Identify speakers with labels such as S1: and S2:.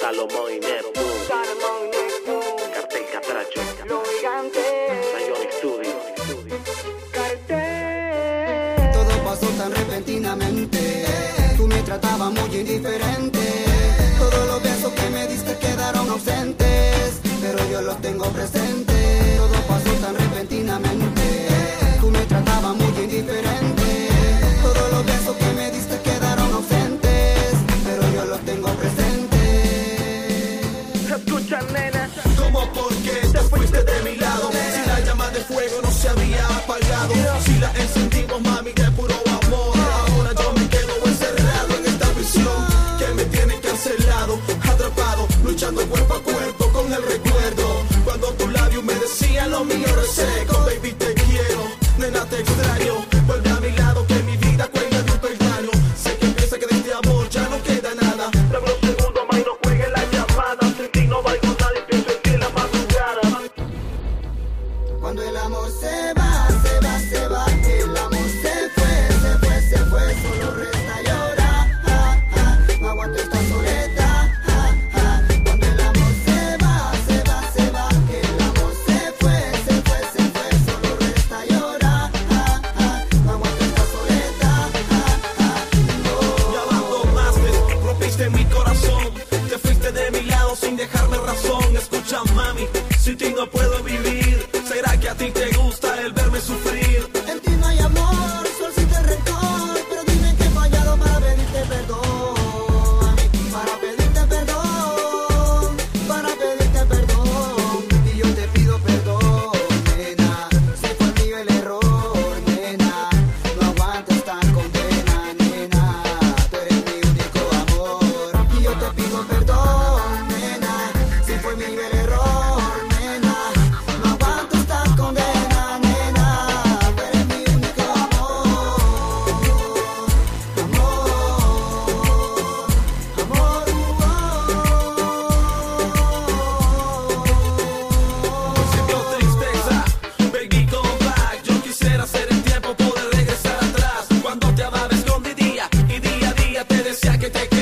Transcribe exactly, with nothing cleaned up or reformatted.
S1: Salomón y Neptune,
S2: Salomón y Neptune,
S1: Cartel Catracho,
S2: Los Gigantes,
S1: Zion Studio.
S2: Cartel.
S3: Todo pasó tan repentinamente, tú me tratabas muy indiferente. Todos los besos que me diste quedaron ausentes, pero yo los tengo presentes. Todo pasó tan repentinamente, tú me tratabas muy indiferente. Todos los besos que me diste quedaron ausentes, pero yo los tengo presentes.
S2: Escucha, nena,
S4: ¿Cómo por qué te fuiste de mi lado? Si la llama de fuego no se había apagado, si la encendimos, mami, de puro amor. Ahora yo me quedo encerrado en esta prisión que me tiene cancelado, atrapado, luchando cuerpo a cuerpo con el recuerdo. Cuando tu labio me decía lo mío reseco, baby te quiero, nena te extraño. Vuelve a mi lado que mi vida cuelga de un peldaño. Sé que piensa que de este amor ya no queda nada. Dame unos segundos más y no juegue la llamada. Sin ti no valgo nada y pienso en ti la madrugada.
S3: Cuando el amor se va, se va, se va, el amor se fue, se fue, se fue, solo resta llorar. Ja, ja, no aguanto esta soledad. Ja, ja. Cuando el amor se va, se va, se va, el amor se fue, se fue, se fue, solo resta llorar. Ja, ja, no aguanto esta soledad. Ja, ja, no.
S4: Me abandonaste, rompiste mi corazón. Te fuiste de mi lado sin dejarme razón. Escucha, mami, sin ti no puedo vivir. ¿Será que a ti te gusta el verme sufrir?
S3: En ti no hay amor, solo existe rencor. Pero dime que he fallado para pedirte perdón. Para pedirte perdón, para pedirte perdón. Y yo te pido perdón, nena. Si fue mío el error, nena. No aguanto esta condena, nena. Tú eres mi único amor. Y yo te pido perdón, nena. Si fue mío el error, nena. No aguanto esta condena, nena. Tú eres mi único amor. Amor, amor,
S4: Siento tristeza, baby, come back. Yo quisiera hacer el tiempo, poder regresar atrás. Cuando te amaba escondidía y día a día te decía que te quería.